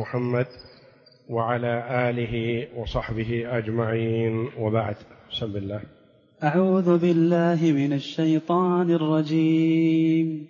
محمد وعلى آله وصحبه أجمعين، وبعد. بسم الله. أعوذ بالله من الشيطان الرجيم.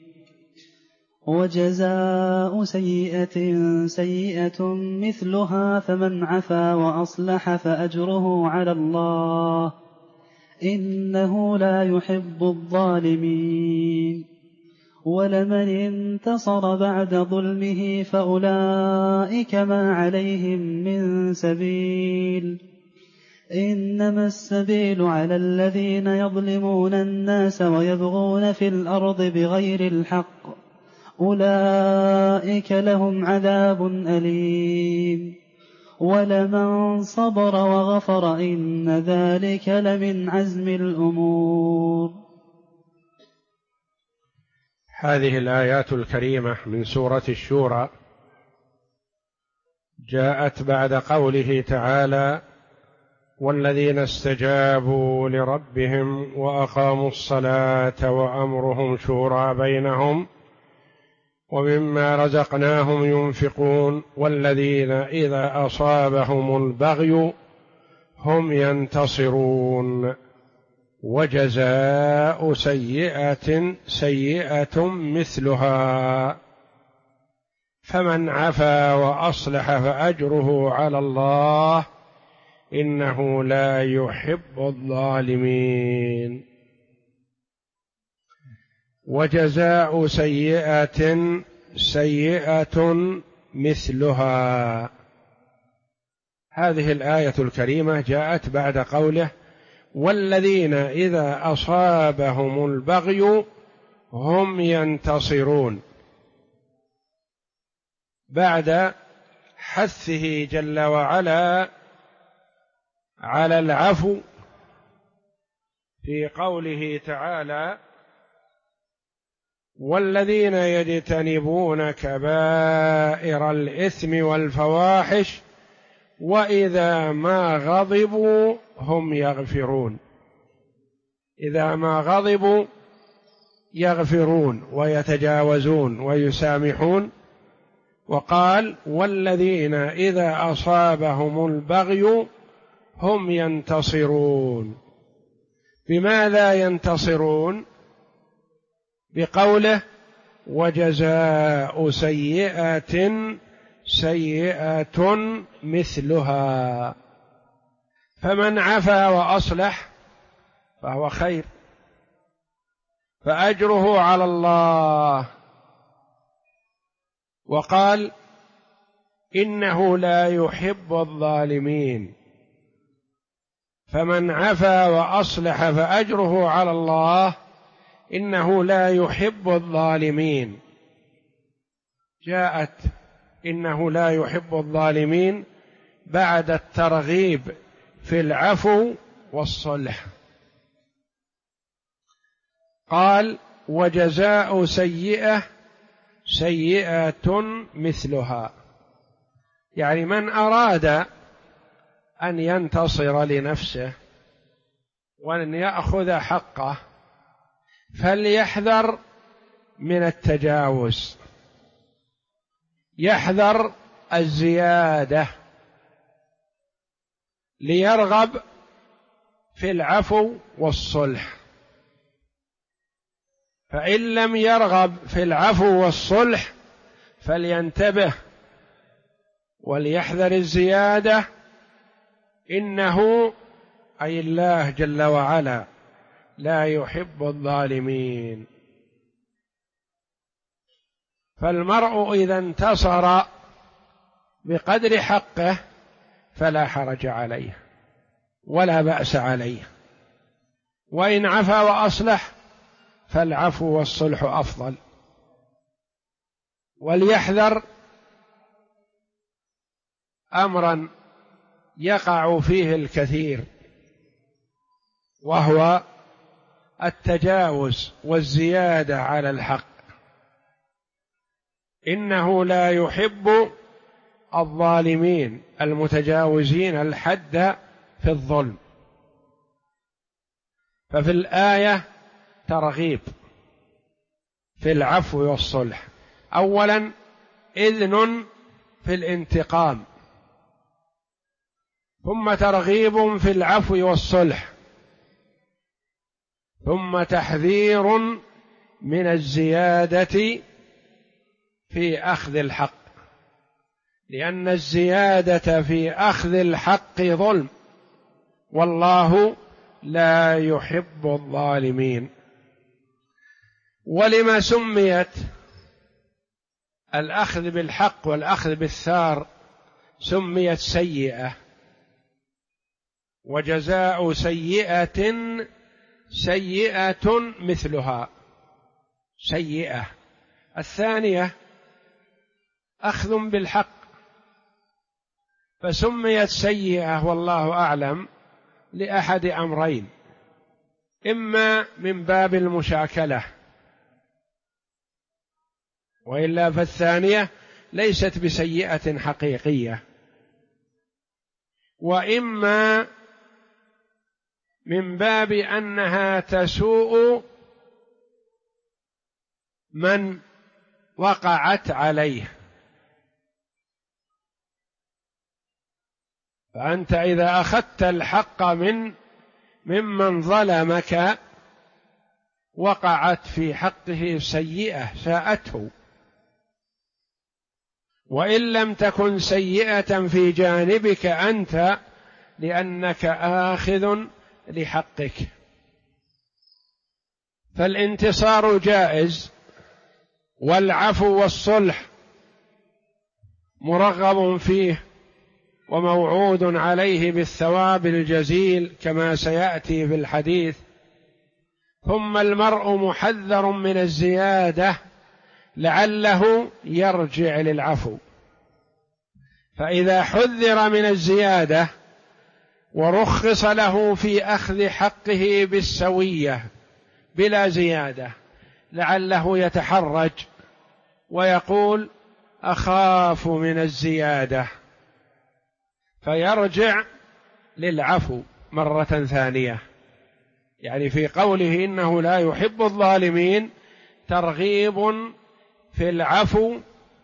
وجزاء سيئة سيئة مثلها فمن عفا وأصلح فأجره على الله إنه لا يحب الظالمين. ولمن انتصر بعد ظلمه فأولئك ما عليهم من سبيل إنما السبيل على الذين يظلمون الناس ويبغون في الأرض بغير الحق أولئك لهم عذاب أليم. ولمن صبر وغفر إن ذلك لمن عزم الأمور. هذه الآيات الكريمة من سورة الشورى جاءت بعد قوله تعالى: والذين استجابوا لربهم وأقاموا الصلاة وأمرهم شورى بينهم ومما رزقناهم ينفقون والذين إذا أصابهم البغي هم ينتصرون. وجزاء سيئة سيئة مثلها فمن عفا وأصلح فأجره على الله إنه لا يحب الظالمين. وجزاء سيئة سيئة مثلها. هذه الآية الكريمة جاءت بعد قوله: والذين إذا أصابهم البغي هم ينتصرون، بعد حثه جل وعلا على العفو في قوله تعالى: والذين يجتنبون كبائر الإثم والفواحش وإذا ما غضبوا هم يغفرون. إذا ما غضبوا يغفرون ويتجاوزون ويسامحون. وقال: والذين إذا أصابهم البغي هم ينتصرون. بماذا ينتصرون؟ بقوله: وجزاء سيئة سيئة مثلها فمن عفا وأصلح فهو خير فأجره على الله. وقال: إنه لا يحب الظالمين. فمن عفا وأصلح فأجره على الله إنه لا يحب الظالمين. جاءت إنه لا يحب الظالمين بعد الترغيب في العفو والصلح. قال: وجزاء سيئة سيئة مثلها، يعني من أراد أن ينتصر لنفسه وأن يأخذ حقه فليحذر من التجاوز، يحذر الزيادة، ليرغب في العفو والصلح. فإن لم يرغب في العفو والصلح فلينتبه وليحذر الزيادة، إنه أي الله جل وعلا لا يحب الظالمين. فالمرء إذا انتصر بقدر حقه فلا حرج عليه ولا بأس عليه، وإن عفا وأصلح فالعفو والصلح أفضل. وليحذر أمرا يقع فيه الكثير، وهو التجاوز والزيادة على الحق. إنه لا يحب الظالمين المتجاوزين الحد في الظلم. ففي الآية ترغيب في العفو والصلح. أولا إذن في الانتقام، ثم ترغيب في العفو والصلح، ثم تحذير من الزيادة في أخذ الحق، لأن الزيادة في أخذ الحق ظلم، والله لا يحب الظالمين. ولما سميت الأخذ بالحق والأخذ بالثار سميت سيئة؟ وجزاء سيئة سيئة مثلها، سيئة. الثانية أخذ بالحق، فسميت سيئة والله أعلم لأحد أمرين: إما من باب المشاكلة، وإلا فالثانية ليست بسيئة حقيقية، وإما من باب أنها تسوء من وقعت عليه. فأنت إذا أخذت الحق ممن ظلمك وقعت في حقه سيئة ساءته، وإن لم تكن سيئة في جانبك أنت لأنك آخذ لحقك. فالانتصار جائز، والعفو والصلح مرغب فيه وموعود عليه بالثواب الجزيل كما سيأتي في الحديث. ثم المرء محذر من الزيادة لعله يرجع للعفو، فإذا حذر من الزيادة ورخص له في أخذ حقه بالسوية بلا زيادة لعله يتحرج ويقول أخاف من الزيادة، فيرجع للعفو مرة ثانية. يعني في قوله إنه لا يحب الظالمين ترغيب في العفو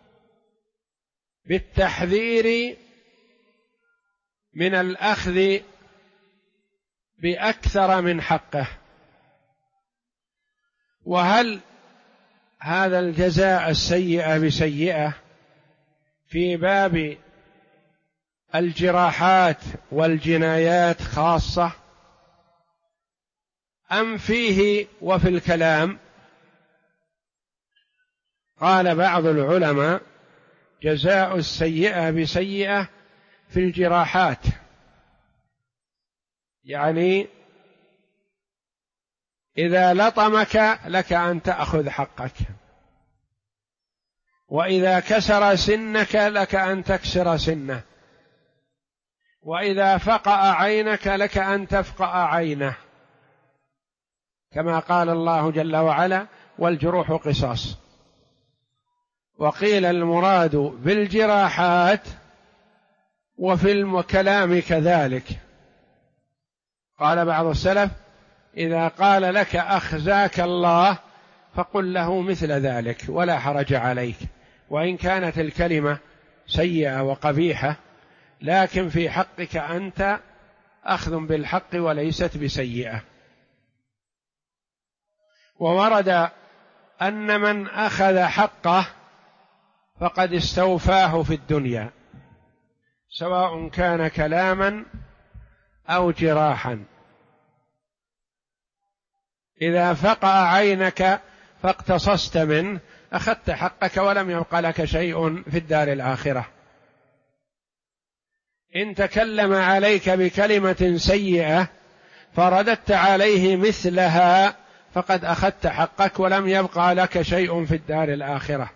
بالتحذير من الأخذ بأكثر من حقه. وهل هذا الجزاء السيئة بسيئة في باب الجراحات والجنايات خاصة، أم فيه وفي الكلام؟ قال بعض العلماء جزاء السيئة بسيئة في الجراحات، يعني إذا لطمك لك أن تأخذ حقك، وإذا كسر سنك لك أن تكسر سنه، وإذا فقأ عينك لك أن تفقأ عينه، كما قال الله جل وعلا: والجروح قصاص. وقيل المراد بالجراحات وفي الكلام كذلك. قال بعض السلف: إذا قال لك أخزاك الله فقل له مثل ذلك ولا حرج عليك، وإن كانت الكلمة سيئة وقبيحة، لكن في حقك أنت أخذ بالحق وليست بسيئة. وورد أن من أخذ حقه فقد استوفاه في الدنيا، سواء كان كلاما أو جراحا. إذا فقأ عينك فاقتصصت منه أخذت حقك ولم يبق لك شيء في الدار الآخرة. إن تكلم عليك بكلمة سيئة فرددت عليه مثلها فقد أخذت حقك ولم يبقى لك شيء في الدار الآخرة،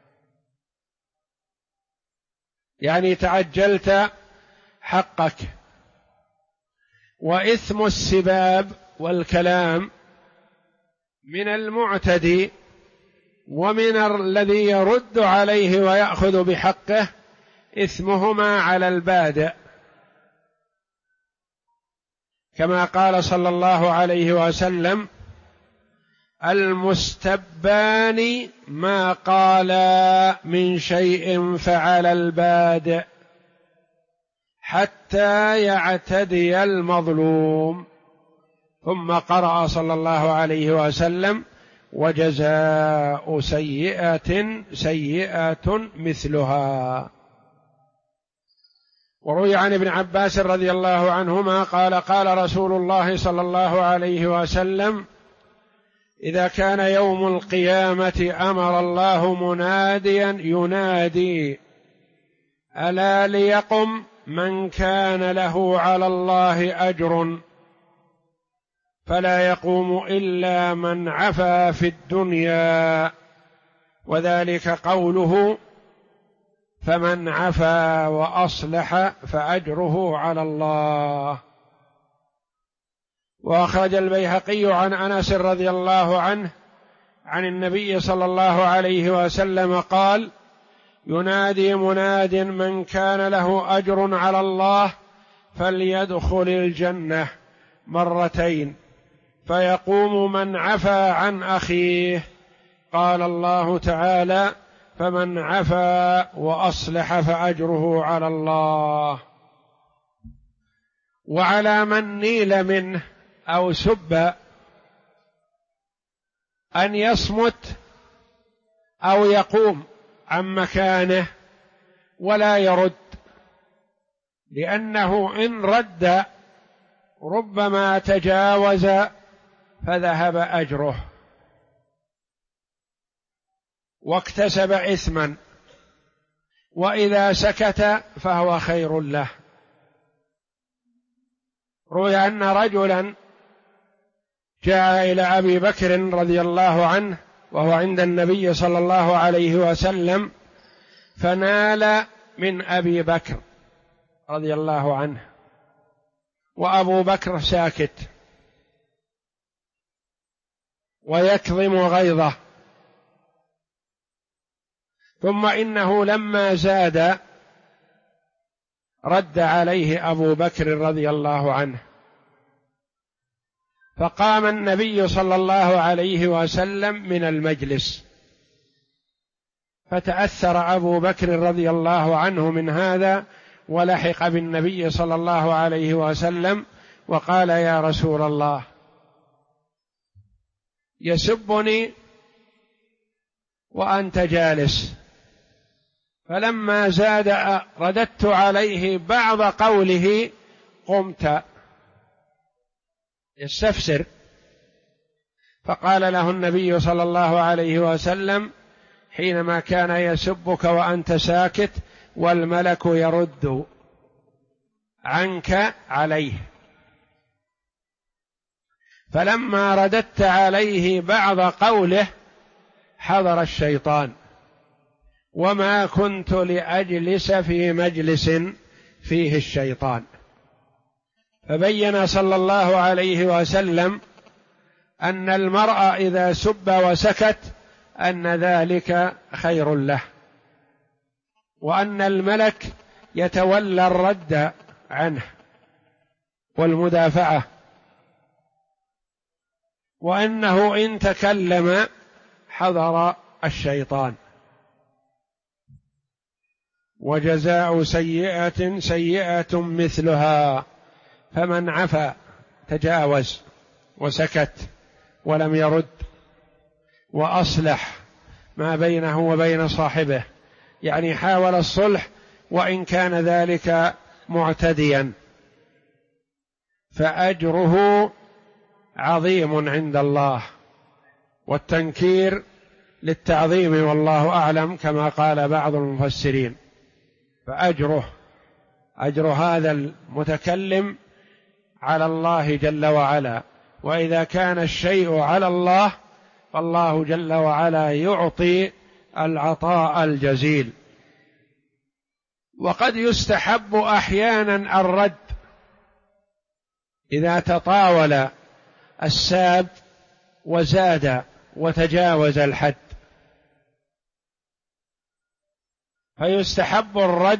يعني تعجلت حقك. وإثم السباب والكلام من المعتدي ومن الذي يرد عليه ويأخذ بحقه إثمهما على البادئ، كما قال صلى الله عليه وسلم: المستبان ما قال من شيء فعل البادئ حتى يعتدي المظلوم. ثم قرأ صلى الله عليه وسلم: وجزاء سيئة سيئة مثلها. وروي عن ابن عباس رضي الله عنهما قال: قال رسول الله صلى الله عليه وسلم: إذا كان يوم القيامة أمر الله مناديا ينادي: ألا ليقم من كان له على الله أجر، فلا يقوم إلا من عفا في الدنيا، وذلك قوله: فمن عفا وأصلح فأجره على الله. وأخرج البيهقي عن أنس رضي الله عنه عن النبي صلى الله عليه وسلم قال: ينادي مناد من كان له أجر على الله فليدخل الجنة مرتين، فيقوم من عفا عن أخيه. قال الله تعالى: فمن عفا وأصلح فأجره على الله. وعلى من نيل منه أو سب أن يصمت أو يقوم عن مكانه ولا يرد، لأنه إن رد ربما تجاوز فذهب أجره واكتسب إثما، وإذا سكت فهو خير له. روي أن رجلا جاء إلى أبي بكر رضي الله عنه وهو عند النبي صلى الله عليه وسلم، فنال من أبي بكر رضي الله عنه، وأبو بكر ساكت ويكظم غيظه. ثم إنه لما زاد رد عليه أبو بكر رضي الله عنه، فقام النبي صلى الله عليه وسلم من المجلس، فتأثر أبو بكر رضي الله عنه من هذا، ولحق بالنبي صلى الله عليه وسلم وقال: يا رسول الله، يسبني وأنت جالس. فلما زاد رددت عليه بعض قوله، قمت يستفسر، فقال له النبي صلى الله عليه وسلم: حينما كان يسبك وأنت ساكت والملك يرد عنك عليه. فلما رددت عليه بعض قوله حضر الشيطان، وما كنت لأجلس في مجلس فيه الشيطان. فبين صلى الله عليه وسلم أن المرء إذا سب وسكت أن ذلك خير له، وأن الملك يتولى الرد عنه والمدافعة، وأنه إن تكلم حضر الشيطان. وجزاء سيئة سيئة مثلها، فمن عفا تجاوز وسكت ولم يرد وأصلح ما بينه وبين صاحبه، يعني حاول الصلح وإن كان ذلك معتديا، فأجره عظيم عند الله. والتنكير للتعظيم والله أعلم كما قال بعض المفسرين، فأجره أجر هذا المتكلم على الله جل وعلا. وإذا كان الشيء على الله فالله جل وعلا يعطي العطاء الجزيل. وقد يستحب أحيانا الرد إذا تطاول الساب وزاد وتجاوز الحد، فيستحب الرد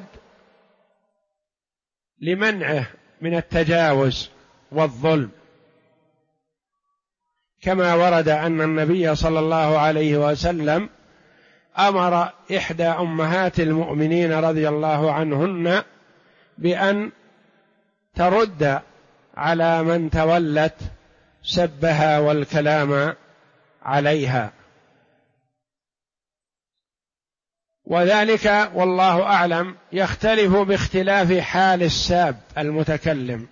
لمنعه من التجاوز والظلم. كما ورد أن النبي صلى الله عليه وسلم أمر إحدى أمهات المؤمنين رضي الله عنهن بأن ترد على من تولت سبها والكلام عليها، وذلك والله أعلم يختلف باختلاف حال الساب المتكلم.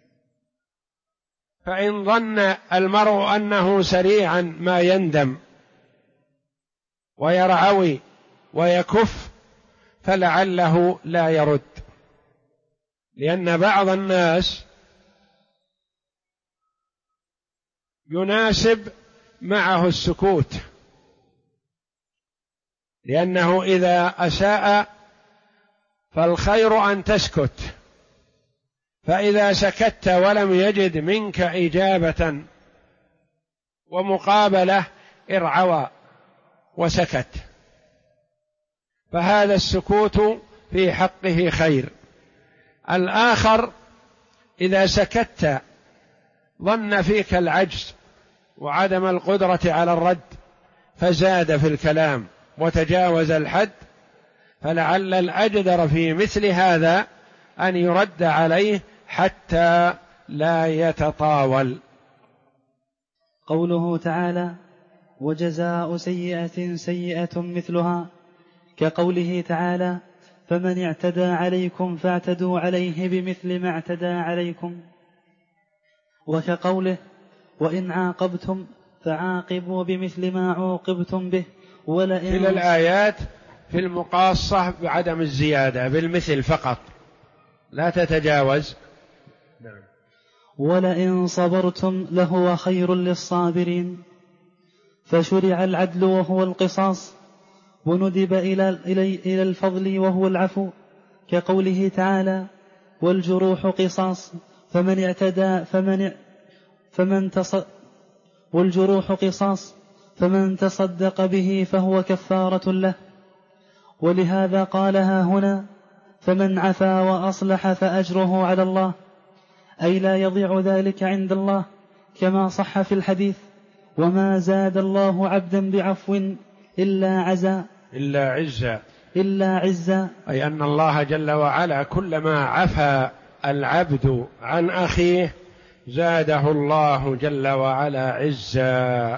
فإن ظن المرء أنه سريعا ما يندم ويرعوي ويكف فلعله لا يرد، لأن بعض الناس يناسب معه السكوت، لأنه إذا أساء فالخير أن تسكت، فإذا سكت ولم يجد منك إجابة ومقابلة ارعوى وسكت، فهذا السكوت في حقه خير. الآخر إذا سكت ظن فيك العجز وعدم القدرة على الرد فزاد في الكلام وتجاوز الحد، فلعل الأجدر في مثل هذا أن يرد عليه حتى لا يتطاول. قوله تعالى: وجزاء سيئة سيئة مثلها، كقوله تعالى: فمن اعتدى عليكم فاعتدوا عليه بمثل ما اعتدى عليكم، وكقوله: وإن عاقبتم فعاقبوا بمثل ما عوقبتم به. ولئن في الآيات في المقاصة بعدم الزيادة بالمثل فقط لا تتجاوز. نعم. ولئن صبرتم لهو خير للصابرين، فشرع العدل وهو القصاص، وندب إلى الفضل وهو العفو، كقوله تعالى: والجروح قصاص فمن اعتدى والجروح قصاص فمن تصدق به فهو كفارة له. ولهذا قالها هنا: فمن عفا وأصلح فأجره على الله، أي لا يضيع ذلك عند الله، كما صح في الحديث: وما زاد الله عبدا بعفو إلا عزا، أي أن الله جل وعلا كلما عفا العبد عن أخيه زاده الله جل وعلا عزا.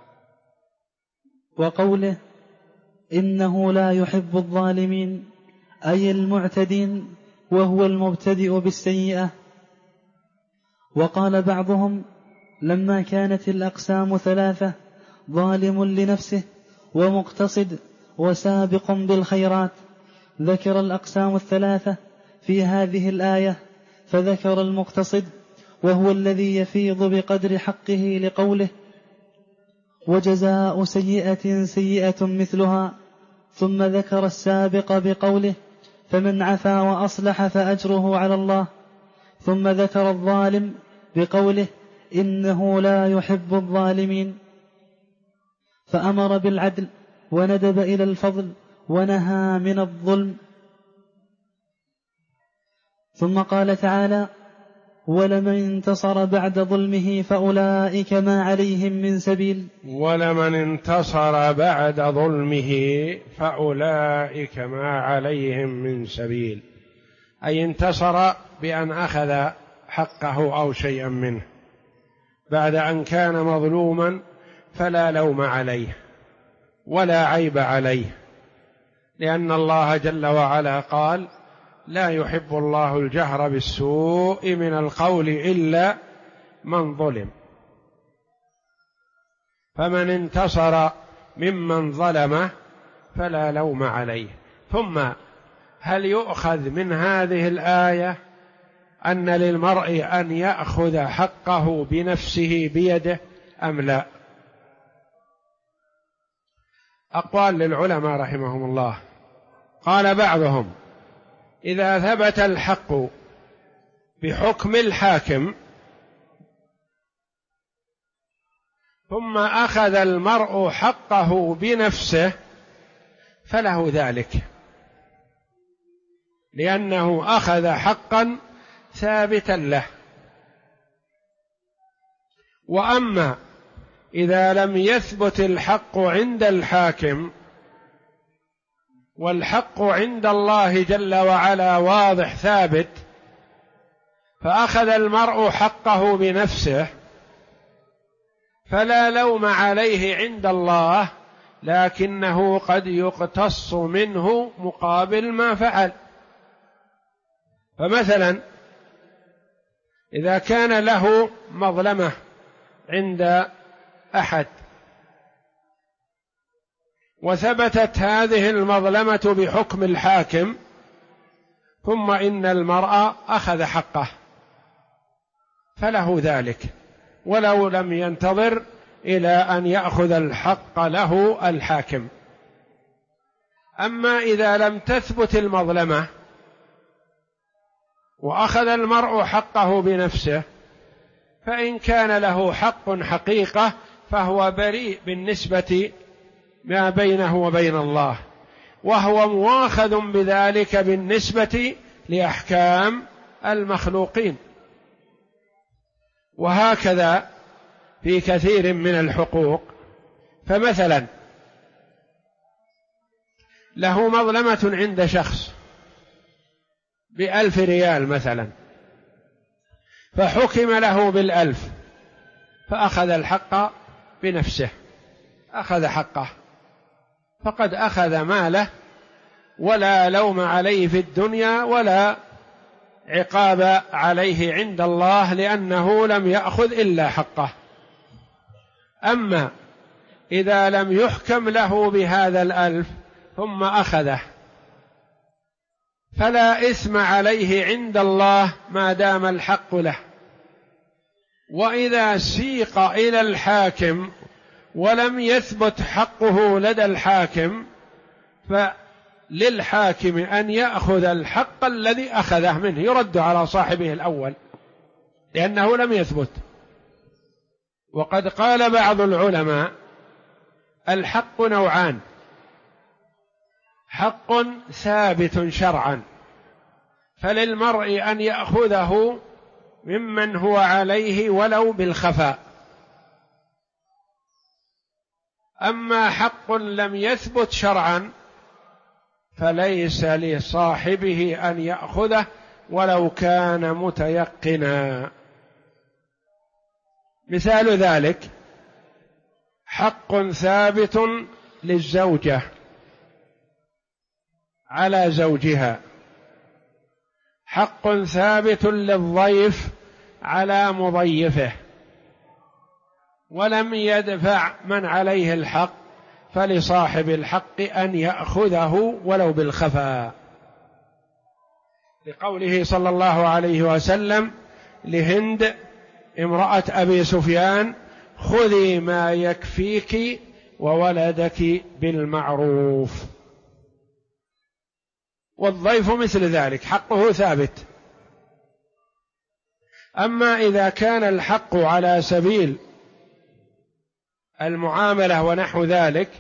وقوله: إنه لا يحب الظالمين، أي المعتدين، وهو المبتدئ بالسيئة. وقال بعضهم: لما كانت الأقسام ثلاثة: ظالم لنفسه ومقتصد وسابق بالخيرات، ذكر الأقسام الثلاثة في هذه الآية، فذكر المقتصد وهو الذي يفيض بقدر حقه لقوله: وجزاء سيئة سيئة مثلها، ثم ذكر السابق بقوله: فمن عفا وأصلح فأجره على الله، ثم ذكر الظالم بقوله: إنه لا يحب الظالمين، فأمر بالعدل وندب إلى الفضل ونهى من الظلم. ثم قال تعالى: ولمن انتصر بعد ظلمه فأولئك ما عليهم من سبيل. ولمن انتصر بعد ظلمه فأولئك ما عليهم من سبيل، أي انتصر بأن أخذ حقه أو شيئا منه بعد أن كان مظلوما، فلا لوم عليه ولا عيب عليه، لأن الله جل وعلا قال: لا يحب الله الجهر بالسوء من القول إلا من ظلم. فمن انتصر ممن ظلمه فلا لوم عليه. ثم هل يؤخذ من هذه الآية أن للمرء أن يأخذ حقه بنفسه بيده أم لا؟ أقوال للعلماء رحمهم الله. قال بعضهم: إذا ثبت الحق بحكم الحاكم ثم أخذ المرء حقه بنفسه فله ذلك، لأنه أخذ حقا ثابتا له. وأما إذا لم يثبت الحق عند الحاكم والحق عند الله جل وعلا واضح ثابت، فأخذ المرء حقه بنفسه، فلا لوم عليه عند الله، لكنه قد يقتص منه مقابل ما فعل. فمثلا إذا كان له مظلمة عند أحد وثبتت هذه المظلمة بحكم الحاكم، ثم إن المرء أخذ حقه، فله ذلك ولو لم ينتظر إلى أن يأخذ الحق له الحاكم. أما إذا لم تثبت المظلمة وأخذ المرء حقه بنفسه، فإن كان له حق حقيقة فهو بريء بالنسبة ما بينه وبين الله، وهو مواخذ بذلك بالنسبة لأحكام المخلوقين. وهكذا في كثير من الحقوق. فمثلا له مظلمة عند شخص ب1,000 ريال مثلا، فحكم له ب1,000، فأخذ الحق بنفسه، أخذ حقه، فقد أخذ ماله، ولا لوم عليه في الدنيا ولا عقاب عليه عند الله، لأنه لم يأخذ إلا حقه. أما إذا لم يحكم له بهذا 1,000 ثم أخذه، فلا إثم عليه عند الله ما دام الحق له. وإذا سيق إلى الحاكم ولم يثبت حقه لدى الحاكم، فللحاكم أن يأخذ الحق الذي أخذه منه، يرد على صاحبه الأول لأنه لم يثبت. وقد قال بعض العلماء: الحق نوعان: حق ثابت شرعا، فللمرء أن يأخذه ممن هو عليه ولو بالخفاء. أما حق لم يثبت شرعا فليس لصاحبه أن يأخذه ولو كان متيقنا. مثال ذلك: حق ثابت للزوجة على زوجها، حق ثابت للضيف على مضيفه، ولم يدفع من عليه الحق، فلصاحب الحق أن يأخذه ولو بالخفاء، لقوله صلى الله عليه وسلم لهند امرأة أبي سفيان: خذي ما يكفيك وولدك بالمعروف. والضيف مثل ذلك حقه ثابت. أما إذا كان الحق على سبيل المعاملة ونحو ذلك،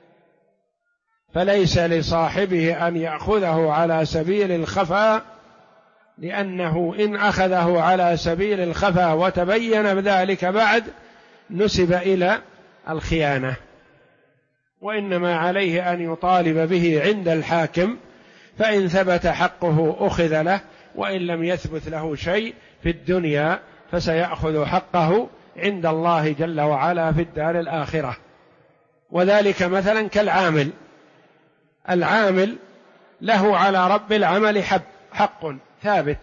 فليس لصاحبه أن يأخذه على سبيل الخفاء، لأنه إن أخذه على سبيل الخفاء وتبين ذلك بعد نسب إلى الخيانة، وإنما عليه أن يطالب به عند الحاكم، فإن ثبت حقه أخذ له، وإن لم يثبت له شيء في الدنيا فسيأخذ حقه عند الله جل وعلا في الدار الآخرة. وذلك مثلا كالعامل، العامل له على رب العمل حق ثابت،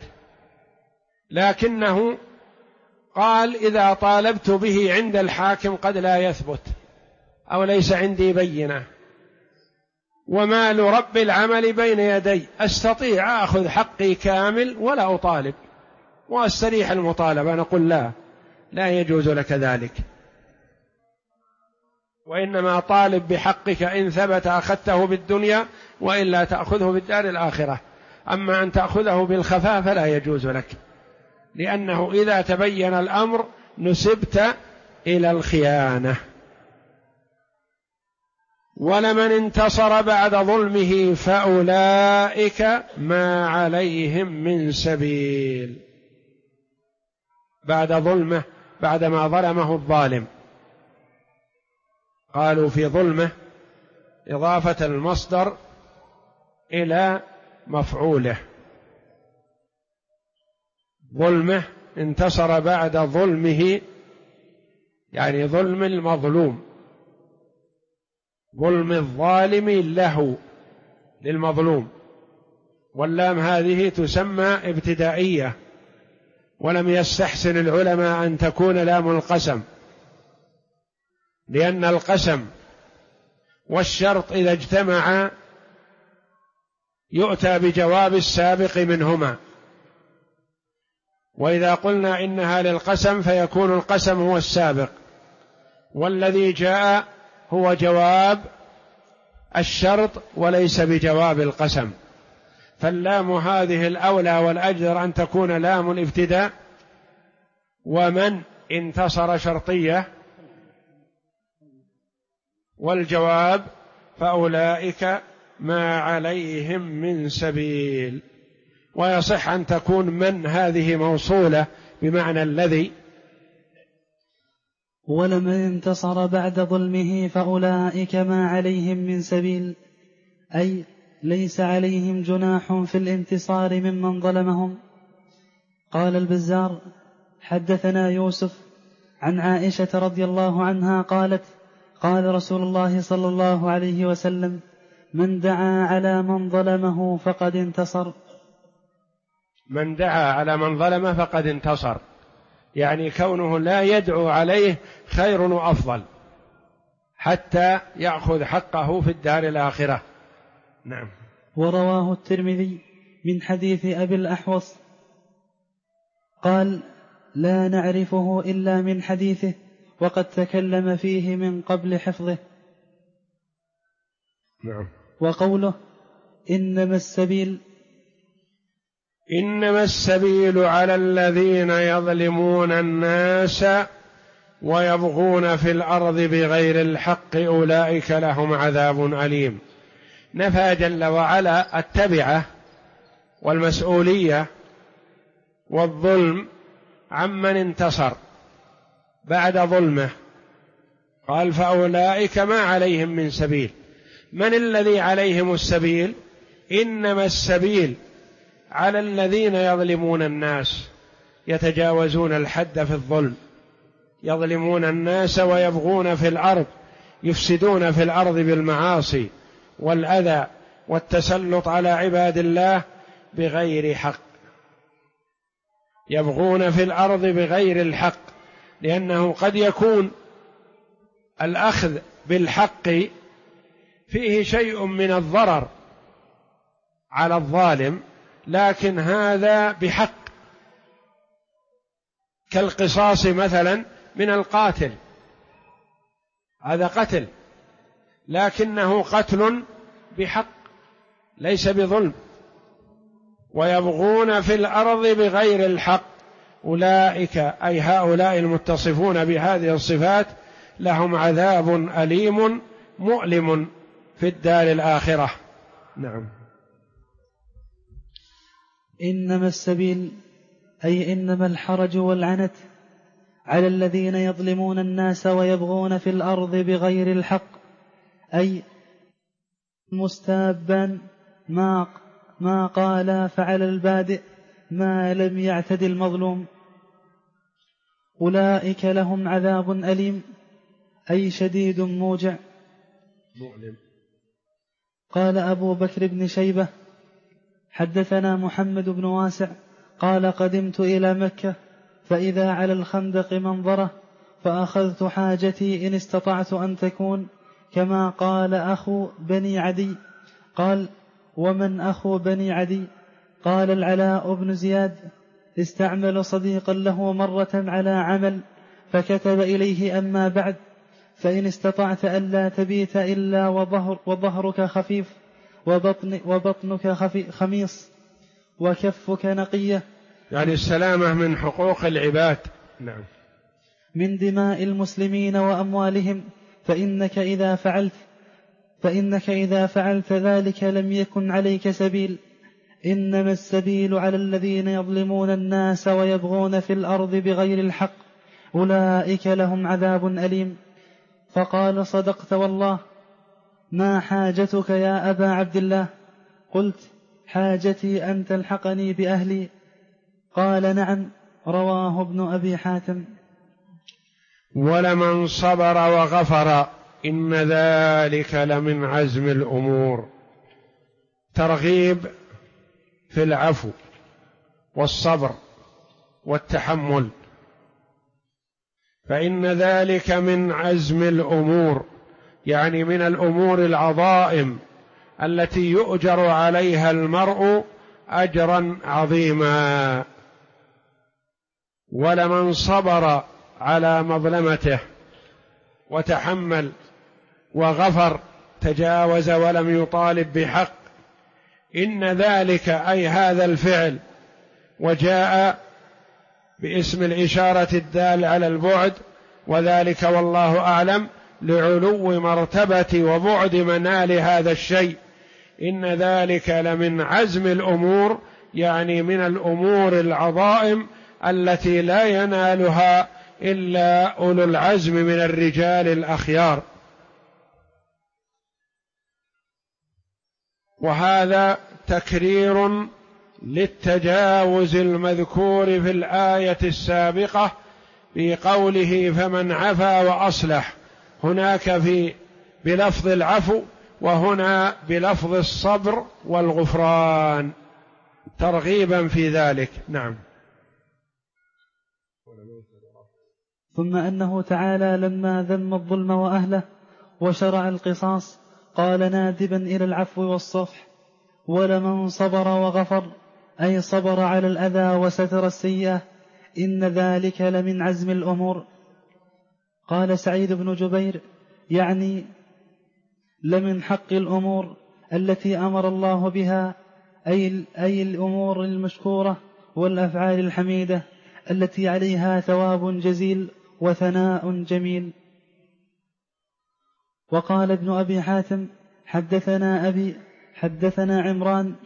لكنه قال: إذا طالبت به عند الحاكم قد لا يثبت أو ليس عندي بينة، ومال رب العمل بين يدي، أستطيع أخذ حقي كامل ولا أطالب وأستريح المطالبة. نقول: لا يجوز لك ذلك، وإنما طالب بحقك، إن ثبت أخذته بالدنيا، وإلا تأخذه بالدار الآخرة. أما أن تأخذه بالخفاء فلا يجوز لك، لأنه إذا تبين الأمر نسبت إلى الخيانة. ولمن انتصر بعد ظلمه فأولئك ما عليهم من سبيل. بعد ظلمه، بعدما ظلمه الظالم، قالوا في ظلمه إضافة المصدر إلى مفعوله، ظلمه انتصر بعد ظلمه، يعني ظلم المظلوم، ظلم الظالم له للمظلوم، واللام هذه تسمى ابتدائية، ولم يستحسن العلماء أن تكون لام القسم، لأن القسم والشرط إذا اجتمعا يؤتى بجواب السابق منهما، وإذا قلنا إنها للقسم فيكون القسم هو السابق، والذي جاء هو جواب الشرط وليس بجواب القسم، فاللام هذه الأولى والأجدر أن تكون لام الابتداء. ومن انتصر شرطية، والجواب فأولئك ما عليهم من سبيل. ويصح أن تكون من هذه موصولة بمعنى الذي، ولمن انتصر بعد ظلمه فأولئك ما عليهم من سبيل، أي ليس عليهم جناح في الانتصار ممن ظلمهم. قال البزار: حدثنا يوسف عن عائشة رضي الله عنها قالت: قال رسول الله صلى الله عليه وسلم: من دعا على من ظلمه فقد انتصر. من دعا على من ظلمه فقد انتصر، يعني كونه لا يدعو عليه خير وأفضل حتى يأخذ حقه في الدار الآخرة. نعم. ورواه الترمذي من حديث أبي الأحوص قال: لا نعرفه إلا من حديثه، وقد تكلم فيه من قبل حفظه. نعم. وقوله: إنما السبيل على الذين يظلمون الناس ويبغون في الأرض بغير الحق أولئك لهم عذاب أليم. نفى جل وعلا التبعة والمسؤولية والظلم عمن انتصر بعد ظلمه، قال فأولئك ما عليهم من سبيل. من الذي عليهم السبيل؟ إنما السبيل على الذين يظلمون الناس، يتجاوزون الحد في الظلم، يظلمون الناس ويبغون في الأرض، يفسدون في الأرض بالمعاصي والأذى والتسلط على عباد الله بغير حق، يبغون في الأرض بغير الحق، لأنه قد يكون الأخذ بالحق فيه شيء من الضرر على الظالم، لكن هذا بحق، كالقصاص مثلا من القاتل، هذا قتل لكنه قتل بحق ليس بظلم. ويبغون في الأرض بغير الحق، أولئك أي هؤلاء المتصفون بهذه الصفات لهم عذاب أليم مؤلم في الدار الآخرة. نعم. إنما السبيل أي إنما الحرج والعنت على الذين يظلمون الناس ويبغون في الأرض بغير الحق، أي مستابا ما قال فعلى البادئ ما لم يعتد المظلوم، أولئك لهم عذاب أليم أي شديد موجع مؤلم. قال أبو بكر بن شيبة: حدثنا محمد بن واسع قال: قدمت إلى مكة فإذا على الخندق منظرة، فأخذت حاجتي إن استطعت أن تكون كما قال أخو بني عدي. قال: ومن أخو بني عدي؟ قال: العلاء بن زياد، استعمل صديقا له مرة على عمل فكتب إليه: أما بعد، فإن استطعت ألا تبيت إلا وظهرك خفيف وبطنك خميص وكفك نقية، يعني السلامة من حقوق العباد. نعم. من دماء المسلمين وأموالهم، فإنك إذا فعلت ذلك لم يكن عليك سبيل. إنما السبيل على الذين يظلمون الناس ويبغون في الأرض بغير الحق، أولئك لهم عذاب أليم. فقال صدقت والله، ما حاجتك يا أبا عبد الله؟ قلت حاجتي أن تلحقني بأهلي. قال نعم. رواه ابن أبي حاتم. ولمن صبر وغفر إن ذلك لمن عزم الأمور. ترغيب في العفو والصبر والتحمل، فإن ذلك من عزم الأمور، يعني من الأمور العظائم التي يؤجر عليها المرء أجرا عظيما. ولمن صبر على مظلمته وتحمل وغفر، تجاوز ولم يطالب بحق، إن ذلك أي هذا الفعل، وجاء باسم الإشارة الدال على البعد، وذلك والله أعلم لعلو مرتبة وبعد منال هذا الشيء. إن ذلك لمن عزم الأمور، يعني من الأمور العظائم التي لا ينالها إلا أولو العزم من الرجال الأخيار. وهذا تكرير للتجاوز المذكور في الآية السابقة في قوله فمن عفا وأصلح، هناك بلفظ العفو، وهنا بلفظ الصبر والغفران، ترغيبا في ذلك. نعم. ثم أنه تعالى لما ذم الظلم وأهله وشرع القصاص قال نادبا إلى العفو والصفح: ولمن صبر وغفر، أي صبر على الأذى وستر السيئة، إن ذلك لمن عزم الأمور. قال سعيد بن جبير: يعني لمن حق الأمور التي أمر الله بها، أي الأمور المشكورة والأفعال الحميدة التي عليها ثواب جزيل وثناء جميل. وقال ابن أبي حاتم: حدثنا أبي حدثنا عمران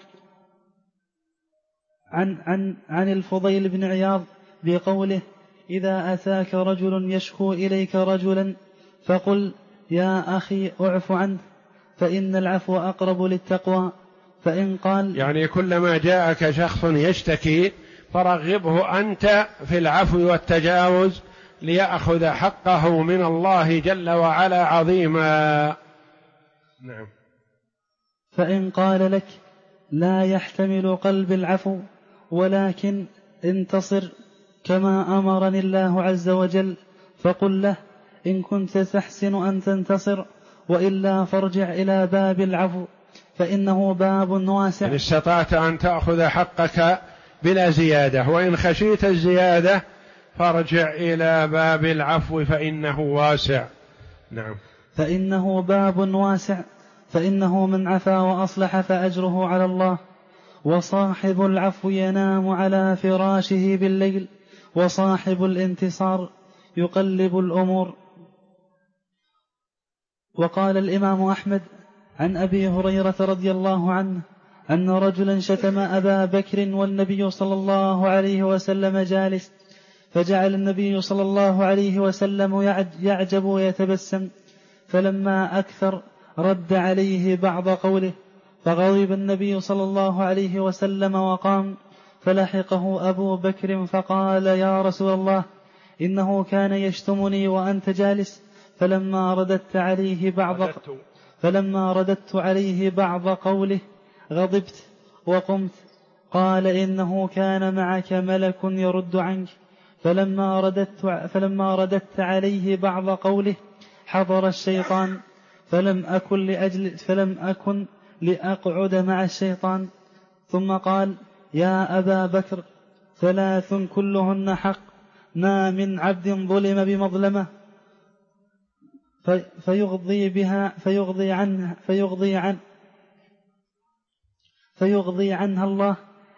عن الفضيل بن عياض بقوله: إذا أتاك رجل يشكو إليك رجلا فقل: يا أخي أعف عنه، فإن العفو أقرب للتقوى. فإن قال، يعني كلما جاءك شخص يشتكي فرغبه أنت في العفو والتجاوز ليأخذ حقه من الله جل وعلا عظيما. نعم. فإن قال لك: لا يحتمل قلب العفو، ولكن انتصر كما أمرني الله عز وجل، فقل له: إن كنت تحسن أن تنتصر، وإلا فارجع إلى باب العفو، فإنه باب واسع. إن استطعت أن تأخذ حقك بلا زيادة، وإن خشيت الزيادة فارجع إلى باب العفو فإنه واسع. نعم. فإنه باب واسع، فإنه من عفا وأصلح فأجره على الله. وصاحب العفو ينام على فراشه بالليل، وصاحب الانتصار يقلب الأمور. وقال الإمام أحمد عن أبي هريرة رضي الله عنه أن رجلا شتم أبا بكر والنبي صلى الله عليه وسلم جالس، فجعل النبي صلى الله عليه وسلم يعجب ويتبسم، فلما أكثر رد عليه بعض قوله، فغضب النبي صلى الله عليه وسلم وقام، فلحقه أبو بكر فقال: يا رسول الله، إنه كان يشتمني وأنت جالس. فلما رددت عليه بعض قوله غضبت وقمت. قال: إنه كان معك ملك يرد عنك. فلما رددت عليه بعض قوله حضر الشيطان، فلم أكن لأقعد مع الشيطان. ثم قال: يا أبا بكر، 3 كلهن حق، ما من عبد ظلم بمظلمة فيغضي عنها الله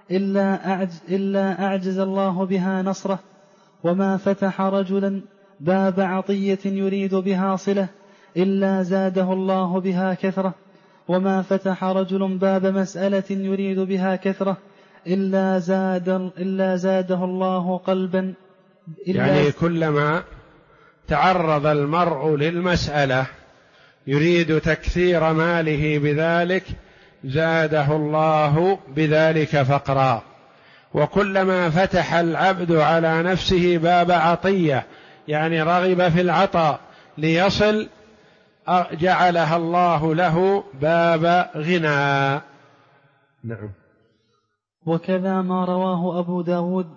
إلا أعجز الله بها نصره. وما فتح رجلا باب عطية يريد بها صلة إلا زاده الله بها كثرة. وما فتح رجل باب مسألة يريد بها كثرة إلا زاده الله قلبا. يعني كلما تعرض المرء للمسألة يريد تكثير ماله بذلك زاده الله بذلك فقرا، وكلما فتح العبد على نفسه باب عطية يعني رغب في العطاء ليصل جعلها الله له باب غنى. نعم. وكذا ما رواه أبو داود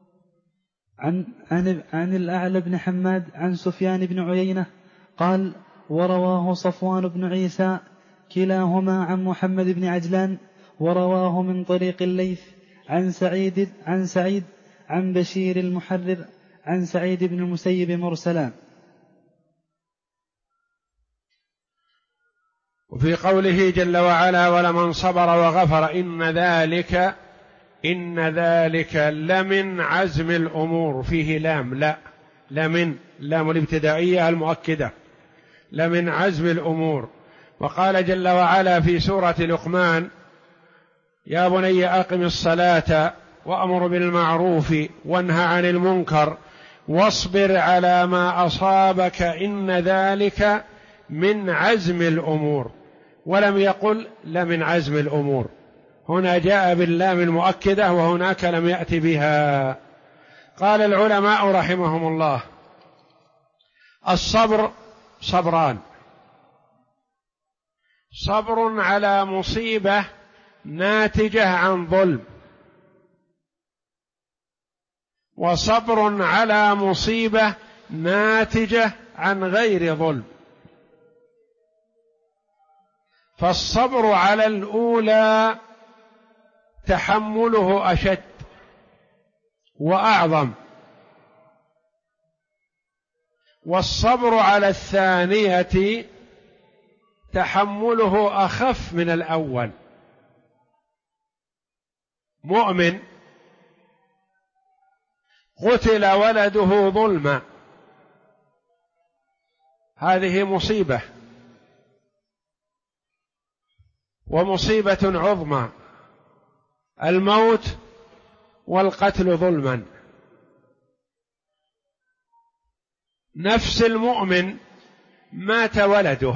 عن الأعلى بن حماد عن سفيان بن عيينة قال: ورواه صفوان بن عيسى كلاهما عن محمد بن عجلان، ورواه من طريق الليث عن سعيد عن بشير المحرر عن سعيد بن المسيب مرسلا. وفي قوله جل وعلا: ولمن صبر وغفر إن ذلك لمن عزم الأمور، فيه لام، لا لمن، لام الابتدائية المؤكدة، لمن عزم الأمور. وقال جل وعلا في سورة لقمان: يا بني أقم الصلاة وأمر بالمعروف وانهى عن المنكر واصبر على ما أصابك إن ذلك من عزم الأمور، ولم يقل لمن عزم الأمور. هنا جاء باللام المؤكدة وهناك لم يأتي بها. قال العلماء رحمهم الله: الصبر صبران: صبر على مصيبة ناتجة عن ظلم، وصبر على مصيبة ناتجة عن غير ظلم. فالصبر على الأولى تحمله أشد وأعظم، والصبر على الثانية تحمله أخف من الأول. مؤمن قتل ولده ظلما، هذه مصيبة، ومصيبة عظمى، الموت والقتل ظلما. نفس المؤمن مات ولده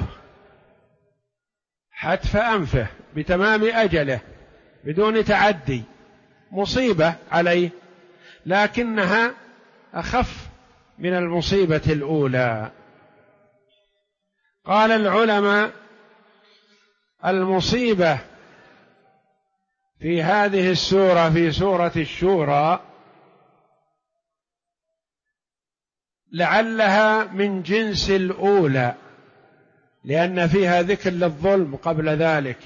حتف أنفه بتمام أجله بدون تعدي، مصيبة عليه، لكنها أخف من المصيبة الأولى. قال العلماء: المصيبة في هذه السورة، في سورة الشورى، لعلها من جنس الأولى، لأن فيها ذكر للظلم قبل ذلك: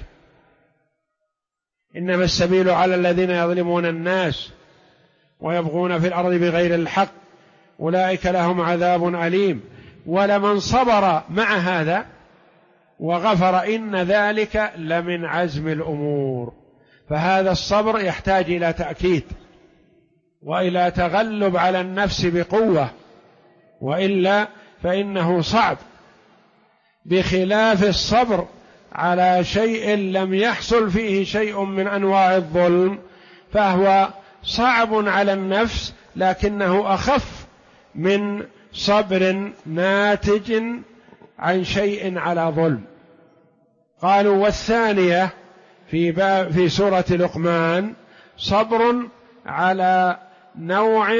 إنما السبيل على الذين يظلمون الناس ويبغون في الأرض بغير الحق أولئك لهم عذاب أليم. ولمن صبر مع هذا وغفر إن ذلك لمن عزم الأمور. فهذا الصبر يحتاج إلى تأكيد وإلى تغلب على النفس بقوة، وإلا فإنه صعب، بخلاف الصبر على شيء لم يحصل فيه شيء من أنواع الظلم، فهو صعب على النفس لكنه أخف من صبر ناتج عن شيء على ظلم. قالوا: والثانية في سورة لقمان صبر على نوع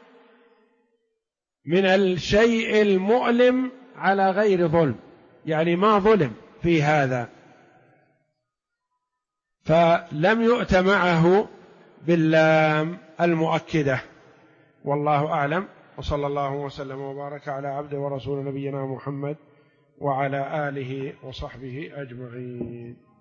من الشيء المؤلم على غير ظلم، يعني ما ظلم في هذا، فلم يؤت معه باللام المؤكدة. والله أعلم، وصلى الله وسلم وبارك على عبده ورسول نبينا محمد وعلى آله وصحبه أجمعين.